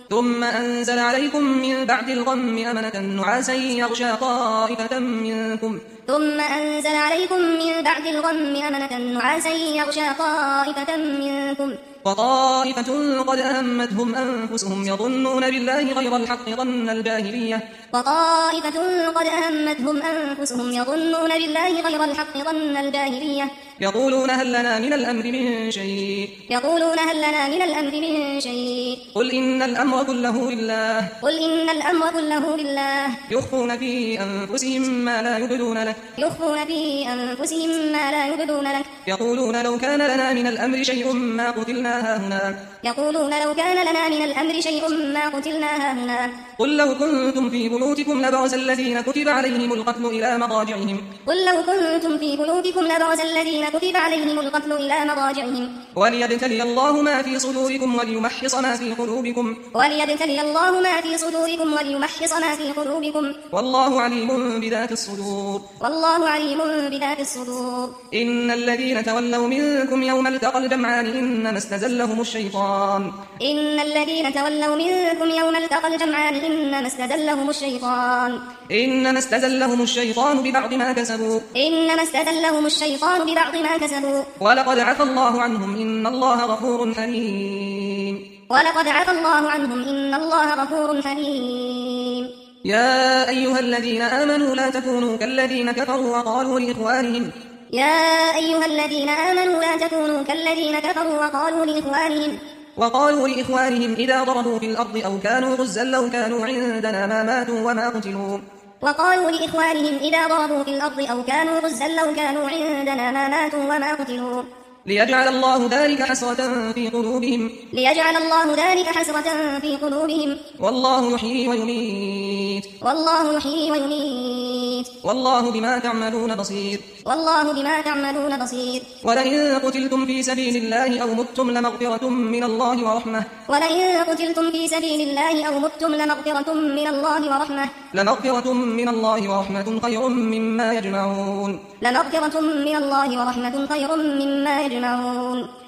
ثم أنزل عليكم من بعد الغم أمنة نعاسا يغشى طائفة منكم ثم أنزل عليكم من بعد الغم أمنة نعاسا يغشى طائفة منكم وطائفة قد أهمتهم أنفسهم يظنون بالله غير الحق ظن الجاهلية وطائفة قد أهمتهم أنفسهم يظنون بالله غير الحق ظن الجاهلية يقولون هل لنا من الأمر من شيء يقولون هل لنا من الأمر من شيء قل إن الأمر كله لله قل إن الأمر كله لله يخفون في أنفسهم ما لا يبدون لك يخفون في أنفسهم ما لا يبدون لك يقولون لو كان لنا من الأمر شيء ما قتلنا هاهنا يقولون لو كان لنا من الأمر شيء ما قتلنا هاهنا قل لو كنتم في بيوتكم لبرز الذين كتب عليهم القتل إلى مضاجعهم قل لو كنتم في بيوتكم لبرز الذين كتب عليهم القتل إلى مضاجعهم وليبتلي الله ما في صدوركم وليمحص ما في قلوبكم وليبتلي الله ما في صدوركم وليمحص ما في قلوبكم والله عليم بذات الصدور والله عليم بذات الصدور إن الذين تولوا منكم يوم التقى الجمعان إنما استزلهم الشيطان إن الذين تولوا منكم يوم التقى الجمعان إنما استزلهم الشيطان ببعض ما كسبوا إنما استزلهم الشيطان ببعض ما كسبوا ولقد عفى الله عنهم إن الله غفور حليم ولقد عفى الله عنهم إن الله غفور حليم يا أيها الذين آمنوا لا تكونوا كالذين كفروا وقالوا لإخوانهم يا أيها الذين آمنوا لا تكونوا كالذين كفروا وقالوا لإخوانهم إذا ضربوا في الأرض أو كانوا غزا لو كانوا عندنا ما ماتوا وما قتلوا وقالوا لإخوانهم إذا ضربوا في الأرض أو كانوا غزا لو كانوا عندنا ما ماتوا وما قتلوا ليجعل الله ذلك حسرة في قلوبهم والله يحيي ويميت والله بما تعملون بصير ولئن قتلتم في سبيل الله أو متم لمغفرة من الله ورحمة خير مما يجمعون